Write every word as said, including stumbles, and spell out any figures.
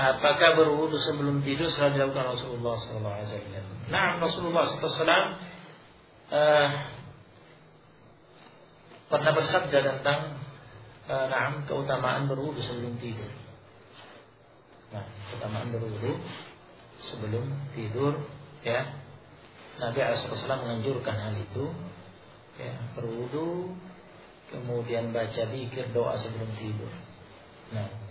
apakah berwudu sebelum tidur setelah dilakukan Rasulullah sallallahu alaihi wasallam? Nah, Rasulullah sallallahu alaihi wasallam uh, pernah bersabda tentang uh, nah, keutamaan berwudu sebelum tidur. Nah, keutamaan berwudu sebelum tidur, ya. Nabi sallallahu alaihi wasallam menganjurkan hal itu, ya, berwudu kemudian baca zikir doa sebelum tidur. Nah,